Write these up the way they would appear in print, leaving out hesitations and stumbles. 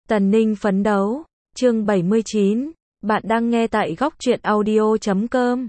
Tần Ninh phấn đấu, chương 79, bạn đang nghe tại góc truyện audio.com.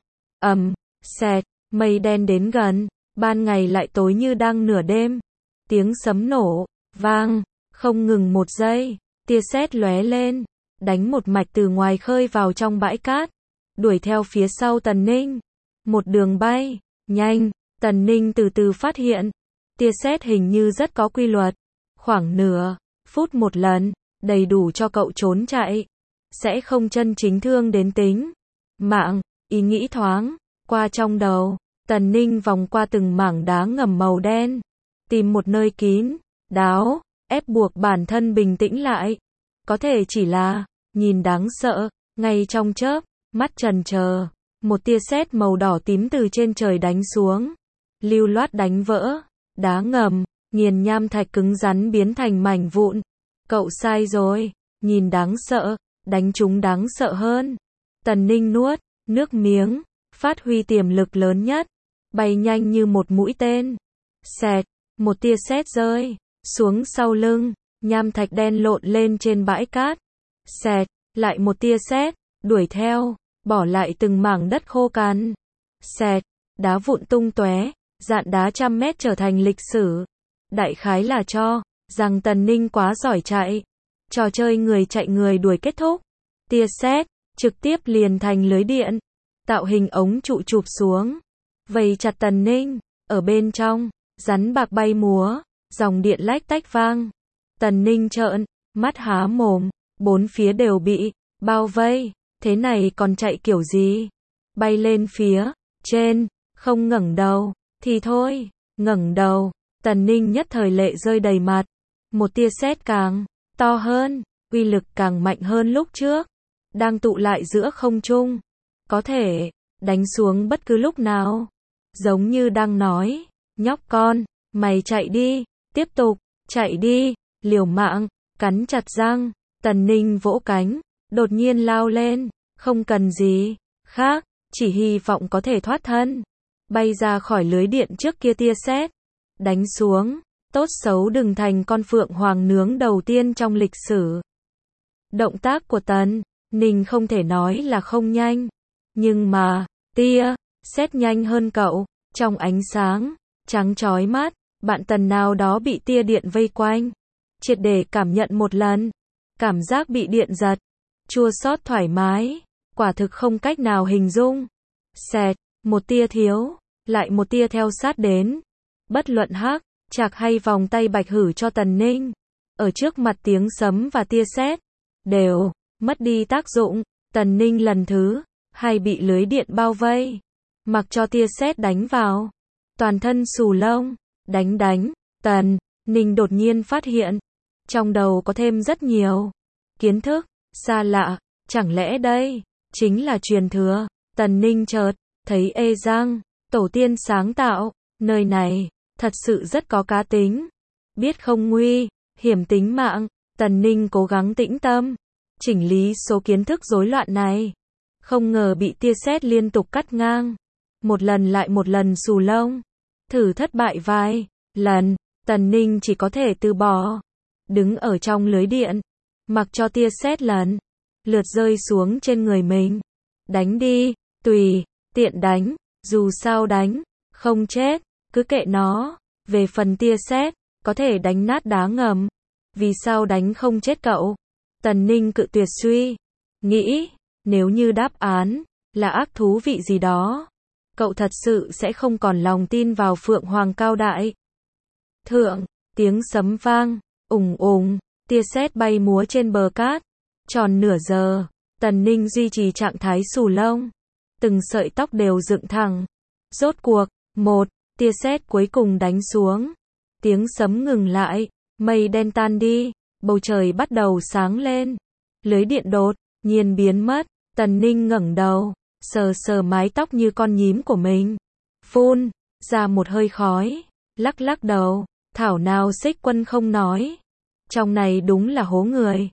Xẹt, mây đen đến gần, ban ngày lại tối như đang nửa đêm. Tiếng sấm nổ, vang, không ngừng một giây, tia sét lóe lên, đánh một mạch từ ngoài khơi vào trong bãi cát, đuổi theo phía sau Tần Ninh. Một đường bay, nhanh, Tần Ninh từ từ phát hiện, tia sét hình như rất có quy luật, khoảng nửa phút một lần, đầy đủ cho cậu trốn chạy, sẽ không chân chính thương đến tính mạng. Ý nghĩ thoáng qua trong đầu, Tần Ninh vòng qua từng mảng đá ngầm màu đen, tìm một nơi kín đáo, ép buộc bản thân bình tĩnh lại. Có thể chỉ là nhìn đáng sợ, ngay trong chớp mắt chần chờ, một tia sét màu đỏ tím từ trên trời đánh xuống, lưu loát đánh vỡ đá ngầm, nghiền nham thạch cứng rắn biến thành mảnh vụn. Cậu sai rồi, nhìn đáng sợ, đánh chúng đáng sợ hơn. Tần Ninh nuốt nước miếng, phát huy tiềm lực lớn nhất, bay nhanh như một mũi tên. Xẹt, một tia sét rơi xuống sau lưng, nham thạch đen lộn lên trên bãi cát. Xẹt, lại một tia sét, đuổi theo, bỏ lại từng mảng đất khô cằn. Xẹt, đá vụn tung tóe, dạn đá trăm mét trở thành lịch sử. Đại khái là cho rằng Tần Ninh quá giỏi chạy. Trò chơi người chạy người đuổi kết thúc. Tia sét trực tiếp liền thành lưới điện, tạo hình ống trụ chụp xuống, vây chặt Tần Ninh. Ở bên trong, rắn bạc bay múa, dòng điện lách tách vang. Tần Ninh trợn mắt há mồm, bốn phía đều bị bao vây, thế này còn chạy kiểu gì? Bay lên phía trên, không ngẩng đầu thì thôi, ngẩng đầu, Tần Ninh nhất thời lệ rơi đầy mặt. Một tia sét càng to hơn, uy lực càng mạnh hơn lúc trước, đang tụ lại giữa không trung, có thể đánh xuống bất cứ lúc nào. Giống như đang nói, nhóc con, mày chạy đi, tiếp tục chạy đi, liều mạng, cắn chặt răng. Tần Ninh vỗ cánh, đột nhiên lao lên, không cần gì khác, chỉ hy vọng có thể thoát thân, bay ra khỏi lưới điện trước kia tia sét đánh xuống. Tốt xấu đừng thành con phượng hoàng nướng đầu tiên trong lịch sử. Động tác của Tần Ninh không thể nói là không nhanh, nhưng mà tia sét nhanh hơn cậu. Trong ánh sáng trắng chói mắt, bạn Tần nào đó bị tia điện vây quanh, triệt để cảm nhận một lần cảm giác bị điện giật, chua xót thoải mái, quả thực không cách nào hình dung. Xẹt, một tia thiếu, lại một tia theo sát đến. Bất luận hắc chạc hay vòng tay bạch hử cho Tần Ninh, ở trước mặt tiếng sấm và tia sét đều mất đi tác dụng. Tần Ninh lần thứ hai bị lưới điện bao vây, mặc cho tia sét đánh vào, toàn thân xù lông. Đánh, Tần Ninh đột nhiên phát hiện, trong đầu có thêm rất nhiều kiến thức xa lạ, chẳng lẽ đây chính là truyền thừa? Tần Ninh chợt thấy răng, tổ tiên sáng tạo nơi này thật sự rất có cá tính, biết không nguy hiểm tính mạng. Tần Ninh cố gắng tĩnh tâm, chỉnh lý số kiến thức rối loạn này, không ngờ bị tia sét liên tục cắt ngang, một lần lại một lần xù lông. Thử thất bại vài lần, Tần Ninh chỉ có thể từ bỏ, đứng ở trong lưới điện, mặc cho tia sét lần lượt rơi xuống trên người mình. Đánh đi, tùy tiện đánh, dù sao đánh không chết, cứ kệ nó. Về phần tia sét, có thể đánh nát đá ngầm, vì sao đánh không chết cậu? Tần Ninh cự tuyệt suy nghĩ, nếu như đáp án là ác thú vị gì đó, cậu thật sự sẽ không còn lòng tin vào Phượng Hoàng cao đại thượng. Tiếng sấm vang, ùng, tia sét bay múa trên bờ cát. Tròn nửa giờ, Tần Ninh duy trì trạng thái xù lông, từng sợi tóc đều dựng thẳng. Rốt cuộc, một tia sét cuối cùng đánh xuống, tiếng sấm ngừng lại, mây đen tan đi, bầu trời bắt đầu sáng lên, lưới điện đột nhiên biến mất. Tần Ninh ngẩng đầu, sờ mái tóc như con nhím của mình, phun ra một hơi khói, lắc đầu, thảo nào Xích Quân không nói, trong này đúng là hố người.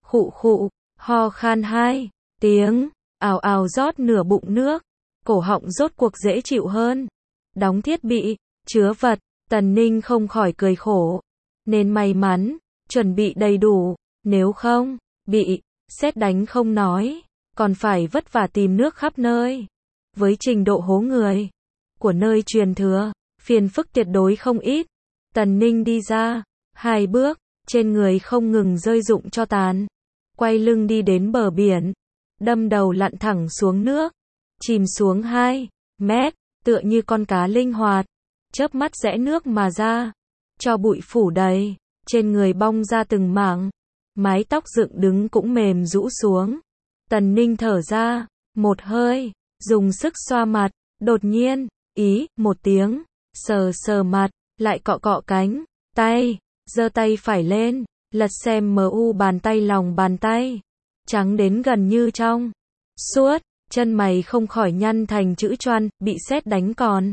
Khụ, ho khan hai tiếng, ào rót nửa bụng nước, cổ họng rốt cuộc dễ chịu hơn. Đóng thiết bị chứa vật, Tần Ninh không khỏi cười khổ, nên may mắn chuẩn bị đầy đủ Nếu không, bị sét đánh không nói, còn phải vất vả tìm nước khắp nơi. Với trình độ hố người của nơi truyền thừa, phiền phức tuyệt đối không ít. Tần Ninh đi ra 2 bước, trên người không ngừng rơi rụng tro tàn. Quay lưng đi đến bờ biển, đâm đầu lặn thẳng xuống nước, chìm xuống 2 mét, tựa như con cá linh hoạt, chớp mắt rẽ nước mà ra. Cho bụi phủ đầy, trên người bong ra từng mảng, mái tóc dựng đứng cũng mềm rũ xuống. Tần Ninh thở ra một hơi, dùng sức xoa mặt, đột nhiên, một tiếng, sờ sờ mặt, lại cọ cọ cánh tay, giơ tay phải lên, lật xem bàn tay lòng bàn tay, trắng đến gần như trong suốt, chân mày không khỏi nhăn thành chữ choan, bị sét đánh còn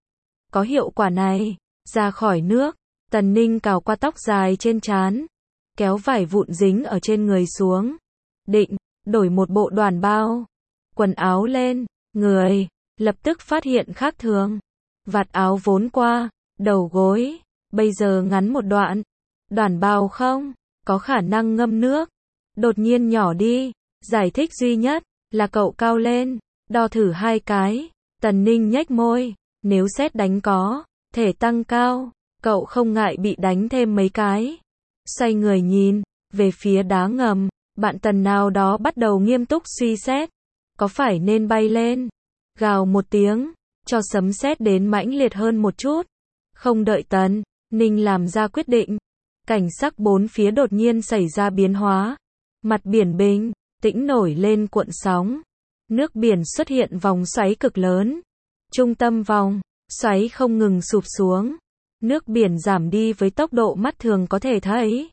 có hiệu quả này. Ra khỏi nước, Tần Ninh cào qua tóc dài trên trán, kéo vải vụn dính ở trên người xuống, định đổi một bộ đoàn bao quần áo lên người, lập tức phát hiện khác thường. Vạt áo vốn qua đầu gối, bây giờ ngắn một đoạn. Đoàn bao không có khả năng ngâm nước, đột nhiên nhỏ đi. Giải thích duy nhất là cậu cao lên, đo thử 2 cái. Tần Ninh nhếch môi, nếu sét đánh có thể tăng cao, cậu không ngại bị đánh thêm mấy cái. Xoay người nhìn về phía đá ngầm, bạn Tần nào đó bắt đầu nghiêm túc suy xét, có phải nên bay lên. Gào một tiếng, cho sấm sét đến mãnh liệt hơn một chút. Không đợi Tần Ninh làm ra quyết định, cảnh sắc bốn phía đột nhiên xảy ra biến hóa. Mặt biển bình tĩnh nổi lên cuộn sóng, nước biển xuất hiện vòng xoáy cực lớn. Trung tâm vòng xoáy không ngừng sụp xuống, nước biển giảm đi với tốc độ mắt thường có thể thấy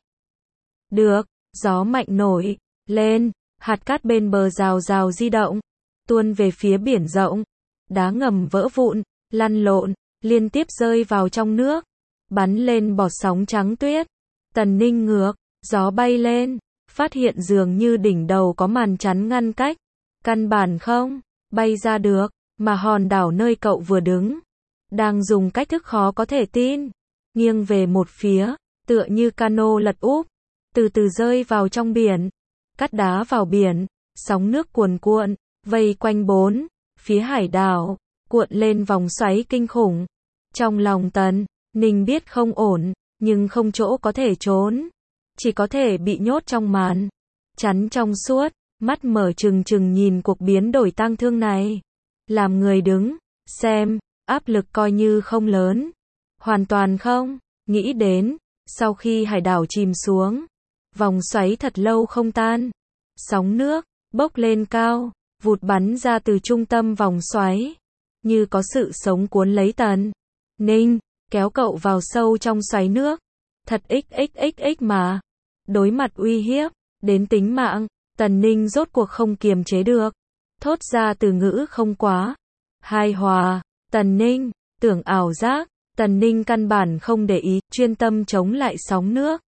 được. Gió mạnh nổi lên, hạt cát bên bờ rào rào di động, tuôn về phía biển rộng. Đá ngầm vỡ vụn, lăn lộn, liên tiếp rơi vào trong nước, bắn lên bọt sóng trắng tuyết. Tần Ninh ngược gió bay lên, phát hiện dường như đỉnh đầu có màn chắn ngăn cách, căn bản không bay ra được, mà hòn đảo nơi cậu vừa đứng đang dùng cách thức khó có thể tin, nghiêng về một phía, tựa như cano lật úp, từ từ rơi vào trong biển. Cắt đá vào biển, sóng nước cuồn cuộn, vây quanh bốn phía hải đảo, cuộn lên vòng xoáy kinh khủng. Trong lòng Tần Ninh biết không ổn, nhưng không chỗ có thể trốn, chỉ có thể bị nhốt trong màn chắn trong suốt, mắt mở trừng trừng nhìn cuộc biến đổi tang thương này. Làm người đứng xem, áp lực coi như không lớn, hoàn toàn không nghĩ đến, sau khi hải đảo chìm xuống, vòng xoáy thật lâu không tan, sóng nước bốc lên cao, vụt bắn ra từ trung tâm vòng xoáy, như có sự sống cuốn lấy Tần Ninh, kéo cậu vào sâu trong xoáy nước. Thật xxxx mà. Đối mặt uy hiếp đến tính mạng, Tần Ninh rốt cuộc không kiềm chế được, thốt ra từ ngữ không quá hài hòa. Tần Ninh tưởng ảo giác, Tần Ninh căn bản không để ý, chuyên tâm chống lại sóng nước.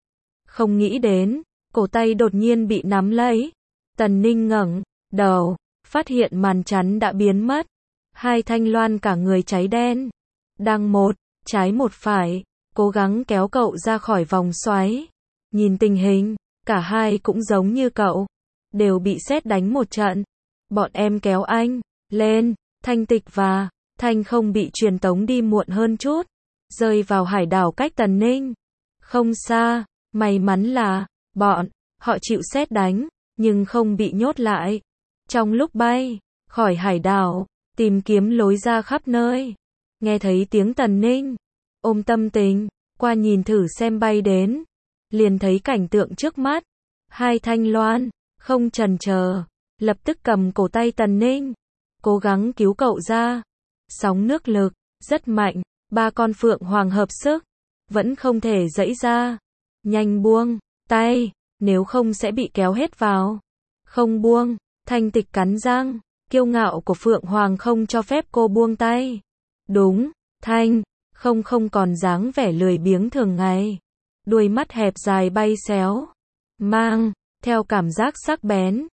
Không nghĩ đến, cổ tay đột nhiên bị nắm lấy. Tần Ninh ngẩng đầu, phát hiện màn chắn đã biến mất. 2 thanh loan cả người cháy đen, đang một trái một phải, cố gắng kéo cậu ra khỏi vòng xoáy. Nhìn tình hình, cả hai cũng giống như cậu, đều bị sét đánh một trận. Bọn em kéo anh lên. Thanh Tịch và Thanh không bị truyền tống đi muộn hơn chút, rơi vào hải đảo cách Tần Ninh không xa. May mắn là bọn họ chịu sét đánh, nhưng không bị nhốt lại. Trong lúc bay khỏi hải đảo, tìm kiếm lối ra khắp nơi, nghe thấy tiếng Tần Ninh ôm tâm tình qua nhìn thử xem bay đến, liền thấy cảnh tượng trước mắt. 2 thanh loan không chần chờ, lập tức cầm cổ tay Tần Ninh, cố gắng cứu cậu ra. Sóng nước lực rất mạnh, 3 con phượng hoàng hợp sức, vẫn không thể giãy ra. Nhanh buông tay, nếu không sẽ bị kéo hết vào. Không buông. Thanh Tịch cắn răng, kiêu ngạo của phượng hoàng không cho phép cô buông tay. Đúng, Thanh không còn dáng vẻ lười biếng thường ngày. Đuôi mắt hẹp dài bay xéo, mang theo cảm giác sắc bén.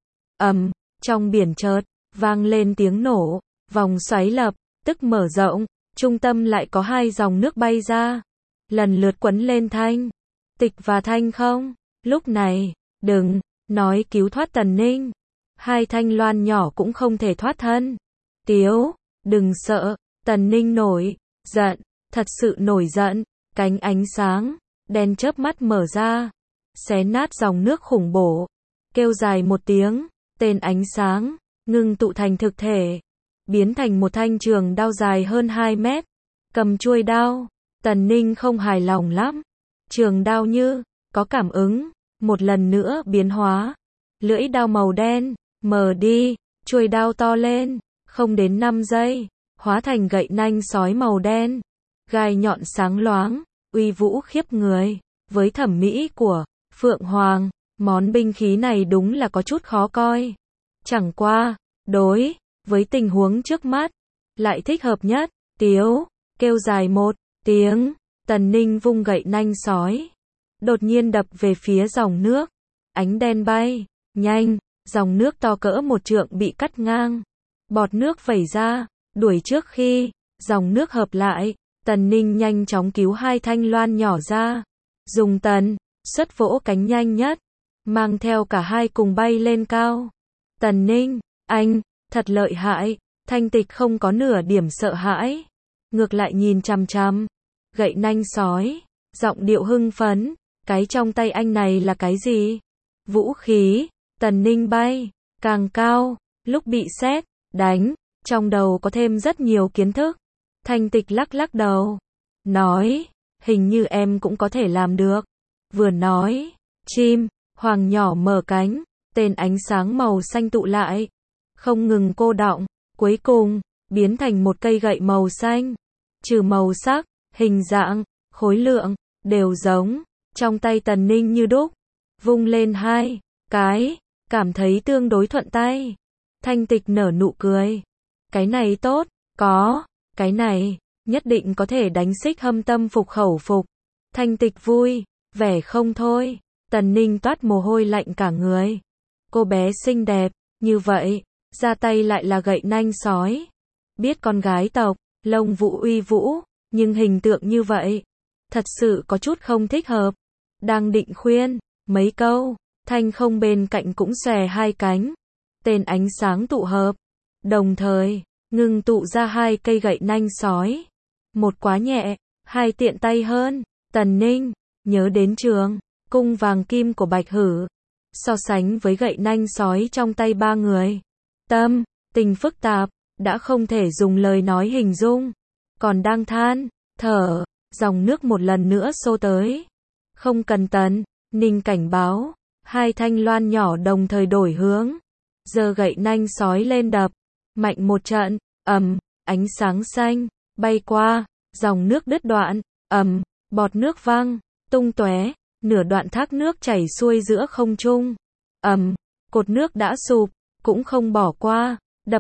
Trong biển chợt vang lên tiếng nổ, vòng xoáy lập tức mở rộng, trung tâm lại có 2 dòng nước bay ra, lần lượt quấn lên Thanh Tịch và Thanh không. Lúc này, đừng nói cứu thoát Tần Ninh. Hai thanh loan nhỏ cũng không thể thoát thân. Tiếu, đừng sợ, Tần Ninh nổi giận, thật sự nổi giận, cánh ánh sáng đen chớp mắt mở ra, xé nát dòng nước khủng bố, kêu dài một tiếng, tên ánh sáng ngưng tụ thành thực thể, biến thành một thanh trường đao dài hơn 2 mét. Cầm chuôi đao, Tần Ninh không hài lòng lắm. Trường đao như có cảm ứng, một lần nữa biến hóa. Lưỡi đao màu đen mờ đi, chuôi đao to lên, không đến 5 giây, hóa thành gậy nanh sói màu đen. Gai nhọn sáng loáng, uy vũ khiếp người. Với thẩm mỹ của Phượng Hoàng, món binh khí này đúng là có chút khó coi. Chẳng qua, đối với tình huống trước mắt, lại thích hợp nhất. Tiếu, kêu dài một tiếng, Tần Ninh vung gậy nanh sói, đột nhiên đập về phía dòng nước. Ánh đen bay nhanh, dòng nước to cỡ 1 trượng bị cắt ngang. Bọt nước vẩy ra, đuổi trước khi dòng nước hợp lại. Tần Ninh nhanh chóng cứu hai thanh loan nhỏ ra, dùng tần suất vỗ cánh nhanh nhất, mang theo cả hai cùng bay lên cao. Tần Ninh, anh, thật lợi hại. Thanh Tịch không có nửa điểm sợ hãi, ngược lại nhìn chằm chằm gậy nanh sói, giọng điệu hưng phấn. Cái trong tay anh này là cái gì? Vũ khí. Tần Ninh bay càng cao, lúc bị sét đánh, trong đầu có thêm rất nhiều kiến thức. Thanh Tịch lắc lắc đầu, nói, hình như em cũng có thể làm được. Vừa nói, chim hoàng nhỏ mở cánh, tên ánh sáng màu xanh tụ lại, không ngừng cô đọng, cuối cùng biến thành một cây gậy màu xanh. Trừ màu sắc, hình dạng, khối lượng đều giống. Trong tay Tần Ninh như đúc, vung lên 2 cái, cảm thấy tương đối thuận tay. Thanh Tịch nở nụ cười, cái này tốt, có cái này, nhất định có thể đánh Xích Hâm tâm phục khẩu phục. Thanh Tịch vui vẻ không thôi. Tần Ninh toát mồ hôi lạnh cả người. Cô bé xinh đẹp như vậy, ra tay lại là gậy nanh sói. Biết con gái tộc Lông Vũ uy vũ, nhưng hình tượng như vậy, thật sự có chút không thích hợp. Đang định khuyên mấy câu, Thanh Không bên cạnh cũng xòe 2 cánh. Tên ánh sáng tụ hợp, đồng thời ngưng tụ ra 2 cây gậy nanh sói. Một quá nhẹ, 2 tiện tay hơn. Tần Ninh nhớ đến trường cung vàng kim của Bạch Hử, so sánh với gậy nanh sói trong tay 3 người, tâm tình phức tạp, đã không thể dùng lời nói hình dung. Còn đang than thở, dòng nước một lần nữa xô tới. Không cần Tần Ninh cảnh báo, 2 thanh loan nhỏ đồng thời đổi hướng, giơ gậy nanh sói lên đập mạnh một trận. Ánh sáng xanh bay qua, dòng nước đứt đoạn, bọt nước văng tung tóe, nửa đoạn thác nước chảy xuôi giữa không trung. Cột nước đã sụp, cũng không bỏ qua,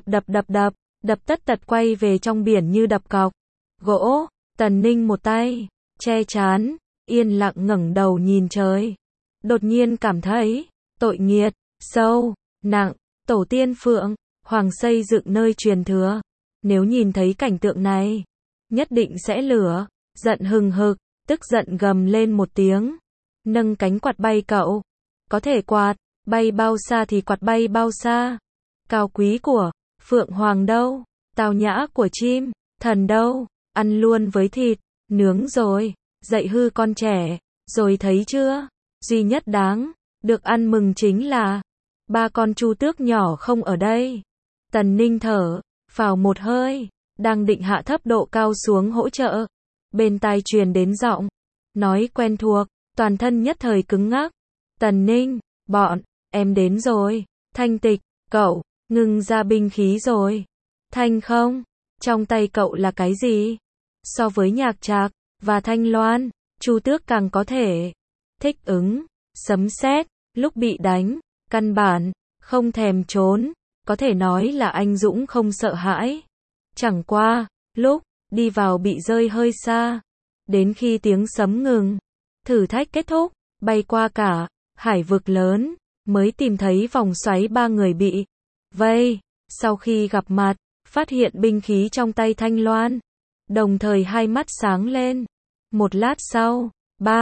đập tất tật quay về trong biển như đập cọc gỗ. Tần Ninh một tay che trán, yên lặng ngẩng đầu nhìn trời. Đột nhiên cảm thấy tội nghiệt sâu nặng. Tổ tiên Phượng Hoàng xây dựng nơi truyền thừa, nếu nhìn thấy cảnh tượng này, nhất định sẽ lửa giận hừng hực, tức giận gầm lên một tiếng, nâng cánh quạt bay cậu. Có thể quạt bay bao xa thì quạt bay bao xa. Cao quý của Phượng Hoàng đâu, tao nhã của chim thần đâu, ăn luôn với thịt nướng rồi, dạy hư con trẻ, rồi thấy chưa, duy nhất đáng được ăn mừng chính là 3 con chu tước nhỏ không ở đây. Tần Ninh thở phào một hơi, đang định hạ thấp độ cao xuống hỗ trợ, bên tai truyền đến giọng nói quen thuộc, toàn thân nhất thời cứng ngắc. Tần Ninh, bọn em đến rồi. Thanh Tịch, cậu ngừng ra binh khí rồi. Thanh Không, trong tay cậu là cái gì? So với Nhạc Trạc và Thanh Loan, Chu Tước càng có thể thích ứng. Sấm sét lúc bị đánh, căn bản không thèm trốn, có thể nói là anh dũng không sợ hãi. Chẳng qua, lúc đi vào bị rơi hơi xa, đến khi tiếng sấm ngừng, thử thách kết thúc, bay qua cả hải vực lớn, mới tìm thấy vòng xoáy 3 người bị vây. Sau khi gặp mặt, phát hiện binh khí trong tay Thanh Loan, đồng thời hai mắt sáng lên. Một lát sau, 3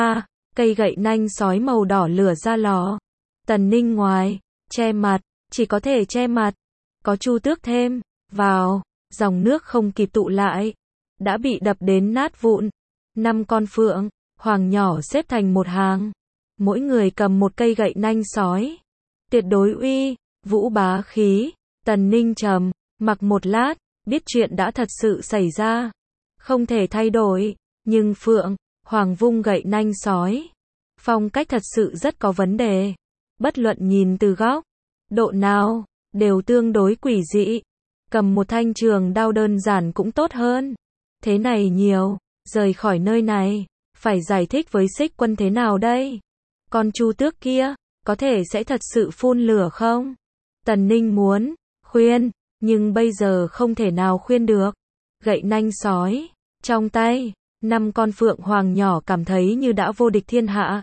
cây gậy nanh sói màu đỏ lửa ra lò. Tần Ninh ngoài, che mặt, chỉ có thể che mặt. Có Chu Tước thêm, vào, dòng nước không kịp tụ lại, đã bị đập đến nát vụn. 5 con phượng, hoàng nhỏ xếp thành một hàng. Mỗi người cầm một cây gậy nanh sói. Tuyệt đối uy, vũ bá khí. Tần Ninh trầm mặc một lát, biết chuyện đã thật sự xảy ra. Không thể thay đổi, nhưng phượng, hoàng vung gậy nanh sói. Phong cách thật sự rất có vấn đề. Bất luận nhìn từ góc độ nào, đều tương đối quỷ dị. Cầm một thanh trường đao đơn giản cũng tốt hơn. Thế này nhiều, rời khỏi nơi này, phải giải thích với Xích Quân thế nào đây? Con Chu Tước kia, có thể sẽ thật sự phun lửa không? Tần Ninh muốn khuyên, nhưng bây giờ không thể nào khuyên được. Gậy nanh sói trong tay, 5 con phượng hoàng nhỏ cảm thấy như đã vô địch thiên hạ.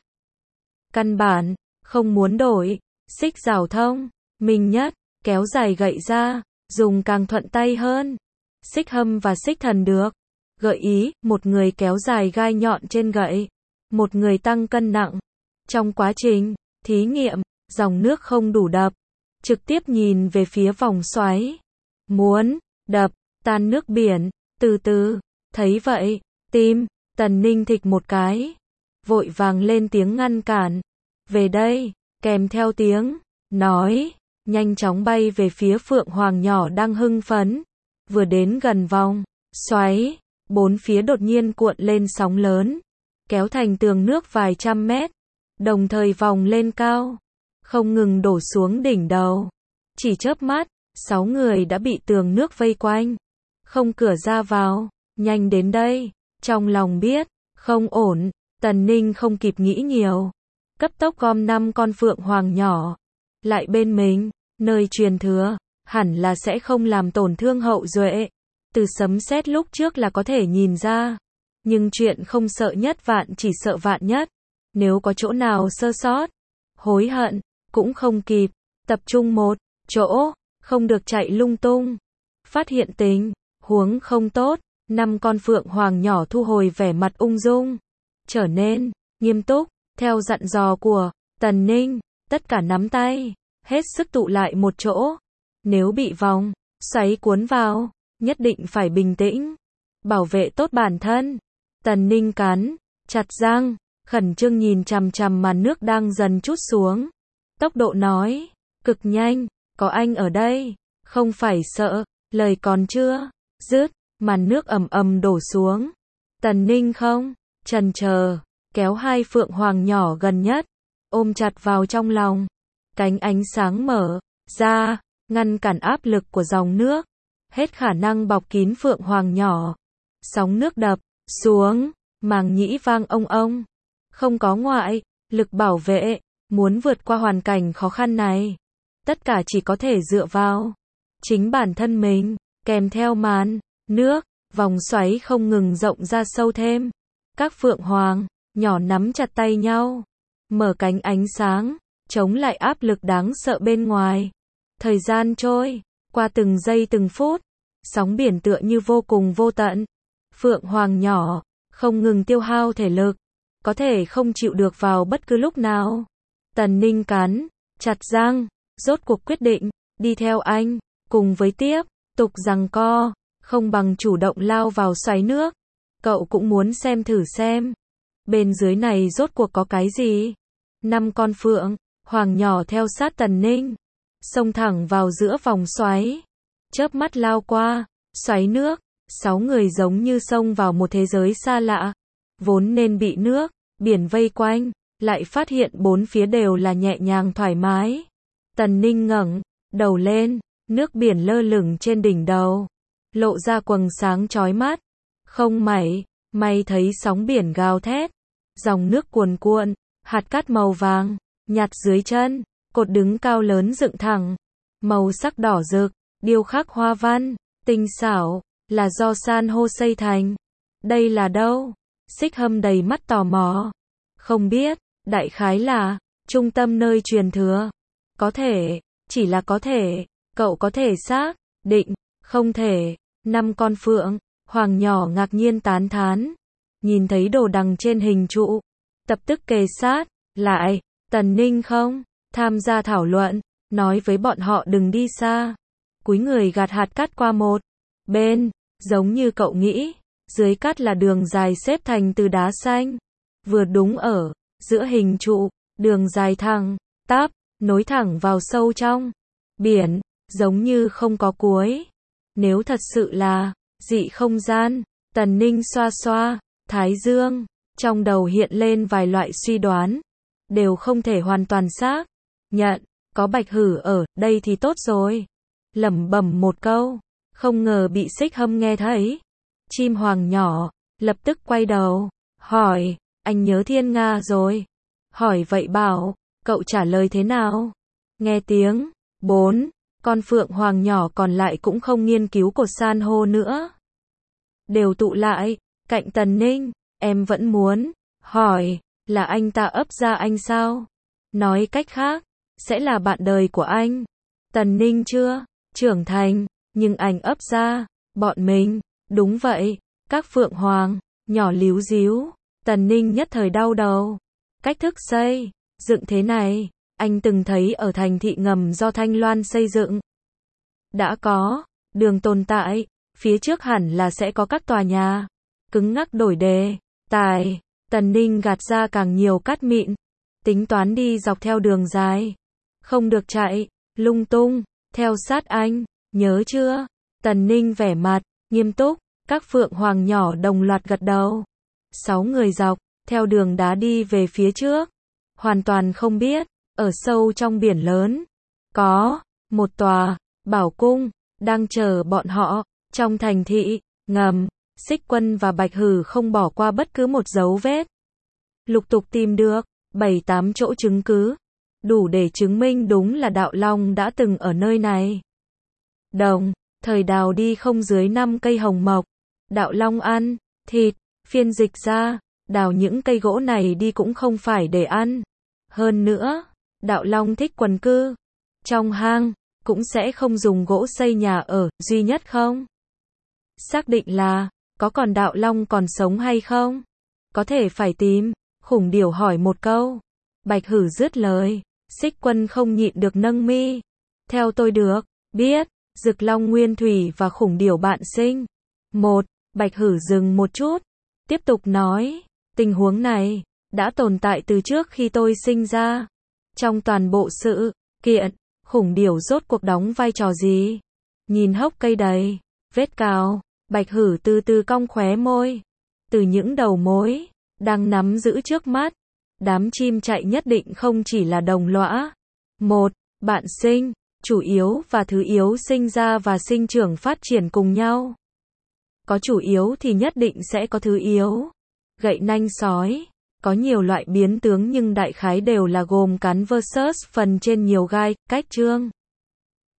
Căn bản không muốn đổi. Xích Giảo Thông, Minh Nhất kéo dài gậy ra, dùng càng thuận tay hơn. Xích Hâm và Xích Thần được gợi ý, một người kéo dài gai nhọn trên gậy, một người tăng cân nặng. Trong quá trình thí nghiệm, dòng nước không đủ đập, trực tiếp nhìn về phía vòng xoáy. Muốn đập tan nước biển, từ từ. Thấy vậy, tim Tần Ninh thịch một cái, vội vàng lên tiếng ngăn cản. Về đây, kèm theo tiếng nói, nhanh chóng bay về phía phượng hoàng nhỏ đang hưng phấn. Vừa đến gần vòng xoáy, bốn phía đột nhiên cuộn lên sóng lớn, kéo thành tường nước vài trăm mét, đồng thời vòng lên cao, không ngừng đổ xuống đỉnh đầu. Chỉ chớp mắt, 6 người đã bị tường nước vây quanh, không cửa ra vào. Nhanh đến đây, trong lòng biết không ổn. Tần Ninh không kịp nghĩ nhiều, cấp tốc gom 5 con phượng hoàng nhỏ lại bên mình. Nơi truyền thừa hẳn là sẽ không làm tổn thương hậu duệ. Từ sấm sét lúc trước là có thể nhìn ra, nhưng chuyện không sợ nhất vạn chỉ sợ vạn nhất. Nếu có chỗ nào sơ sót, hối hận cũng không kịp. Tập trung một chỗ, không được chạy lung tung. Phát hiện tình huống không tốt, 5 con phượng hoàng nhỏ thu hồi vẻ mặt ung dung, trở nên nghiêm túc. Theo dặn dò của Tần Ninh, tất cả nắm tay, hết sức tụ lại một chỗ. Nếu bị vòng xoáy cuốn vào, nhất định phải bình tĩnh, bảo vệ tốt bản thân. Tần Ninh cắn chặt răng, khẩn trương nhìn chằm chằm màn nước đang dần trút xuống. Tốc độ nói cực nhanh, có anh ở đây, không phải sợ. Lời còn chưa dứt, màn nước ầm ầm đổ xuống. Tần Ninh không chần chờ, kéo 2 phượng hoàng nhỏ gần nhất, ôm chặt vào trong lòng. Cánh ánh sáng mở ra, ngăn cản áp lực của dòng nước, hết khả năng bọc kín phượng hoàng nhỏ. Sóng nước đập xuống, màng nhĩ vang ông ông. Không có ngoại lực bảo vệ, muốn vượt qua hoàn cảnh khó khăn này, tất cả chỉ có thể dựa vào chính bản thân mình. Kèm theo màn nước, vòng xoáy không ngừng rộng ra sâu thêm. Các phượng hoàng nhỏ nắm chặt tay nhau, mở cánh ánh sáng, chống lại áp lực đáng sợ bên ngoài. Thời gian trôi qua từng giây từng phút, sóng biển tựa như vô cùng vô tận. Phượng hoàng nhỏ không ngừng tiêu hao thể lực, có thể không chịu được vào bất cứ lúc nào. Tần Ninh cắn chặt răng, rốt cuộc quyết định đi theo anh, cùng với tiếp tục giằng co, không bằng chủ động lao vào xoáy nước. Cậu cũng muốn xem thử xem bên dưới này rốt cuộc có cái gì. 5 con phượng hoàng nhỏ theo sát Tần Ninh, xông thẳng vào giữa vòng xoáy, chớp mắt lao qua xoáy nước. 6 người giống như xông vào một thế giới xa lạ, vốn nên bị nước biển vây quanh, lại phát hiện bốn phía đều là nhẹ nhàng thoải mái. Tần Ninh ngẩng đầu lên, nước biển lơ lửng trên đỉnh đầu, lộ ra quầng sáng chói mắt. Không may thấy sóng biển gào thét, dòng nước cuồn cuộn, hạt cát màu vàng nhạt dưới chân, cột đứng cao lớn dựng thẳng, màu sắc đỏ rực, điêu khắc hoa văn tinh xảo, là do san hô xây thành. Đây là đâu? Xích Hâm đầy mắt tò mò. Không biết, đại khái là trung tâm nơi truyền thừa. Có thể, chỉ là có thể, cậu có thể xác định, không thể. 5 con phượng hoàng nhỏ ngạc nhiên tán thán, nhìn thấy đồ đằng trên hình trụ, Tập tức kề sát, lại, Tần Ninh không tham gia thảo luận, nói với bọn họ đừng đi xa. Cúi người gạt hạt cát qua một bên, giống như cậu nghĩ, dưới cát là đường dài xếp thành từ đá xanh. Vừa đúng ở giữa hình trụ, đường dài thẳng, tắp, nối thẳng vào sâu trong biển, giống như không có cuối. Nếu thật sự là dị không gian, Tần Ninh xoa xoa thái dương, trong đầu hiện lên vài loại suy đoán, đều không thể hoàn toàn xác nhận. Có Bạch Hử ở đây thì tốt rồi. Lẩm bẩm một câu, không ngờ bị Xích Hâm nghe thấy. Chim hoàng nhỏ lập tức quay đầu, hỏi, anh nhớ Thiên Nga rồi? Hỏi vậy bảo, cậu trả lời thế nào? Nghe tiếng 4 con phượng hoàng nhỏ còn lại cũng không nghiên cứu cột san hô nữa, đều tụ lại cạnh Tần Ninh. Em vẫn muốn hỏi, là anh ta ấp ra anh sao? Nói cách khác, sẽ là bạn đời của anh. Tần Ninh chưa trưởng thành, nhưng anh ấp ra bọn mình. Đúng vậy, các phượng hoàng nhỏ líu díu. Tần Ninh nhất thời đau đầu. Cách thức xây dựng thế này, anh từng thấy ở thành thị ngầm do Thanh Loan xây dựng. Đã có đường tồn tại, phía trước hẳn là sẽ có các tòa nhà. Cứng ngắc đổi đề tài, Tần Ninh gạt ra càng nhiều cát mịn, tính toán đi dọc theo đường dài, không được chạy lung tung theo sát anh, nhớ chưa? Tần Ninh vẻ mặt nghiêm túc, các phượng hoàng nhỏ đồng loạt gật đầu. 6 người dọc theo đường đá đi về phía trước, hoàn toàn không biết ở sâu trong biển lớn có một tòa bảo cung đang chờ bọn họ. Trong thành thị ngầm, Xích Quân và Bạch Hử không bỏ qua bất cứ một dấu vết, lục tục tìm được 7-8 chỗ chứng cứ, đủ để chứng minh đúng là Đạo Long đã từng ở nơi này. Đồng thời đào đi không dưới 5 cây hồng mộc. Đạo Long ăn thịt, phiên dịch ra, đào những cây gỗ này đi cũng không phải để ăn. Hơn nữa, Đạo Long thích quần cư. Trong hang, cũng sẽ không dùng gỗ xây nhà ở, duy nhất không xác định là, có còn Đạo Long còn sống hay không? Có thể phải tìm. Khủng điểu hỏi một câu. Bạch Hử dứt lời. Xích Quân không nhịn được nâng mi. Theo tôi được biết, Rực Long Nguyên Thủy và khủng điểu bạn sinh. Bạch Hử dừng một chút, tiếp tục nói, tình huống này đã tồn tại từ trước khi tôi sinh ra. Trong toàn bộ sự kiện, khủng điểu rốt cuộc đóng vai trò gì? Nhìn hốc cây đầy vết cào, Bạch Hử từ từ cong khóe môi. Từ những đầu mối đang nắm giữ trước mắt, đám chim chạy nhất định không chỉ là đồng lõa. Bạn sinh, chủ yếu và thứ yếu sinh ra và sinh trưởng phát triển cùng nhau. Có chủ yếu thì nhất định sẽ có thứ yếu. Gậy nanh sói, có nhiều loại biến tướng nhưng đại khái đều là gồm cắn versus phần trên nhiều gai, cách chương.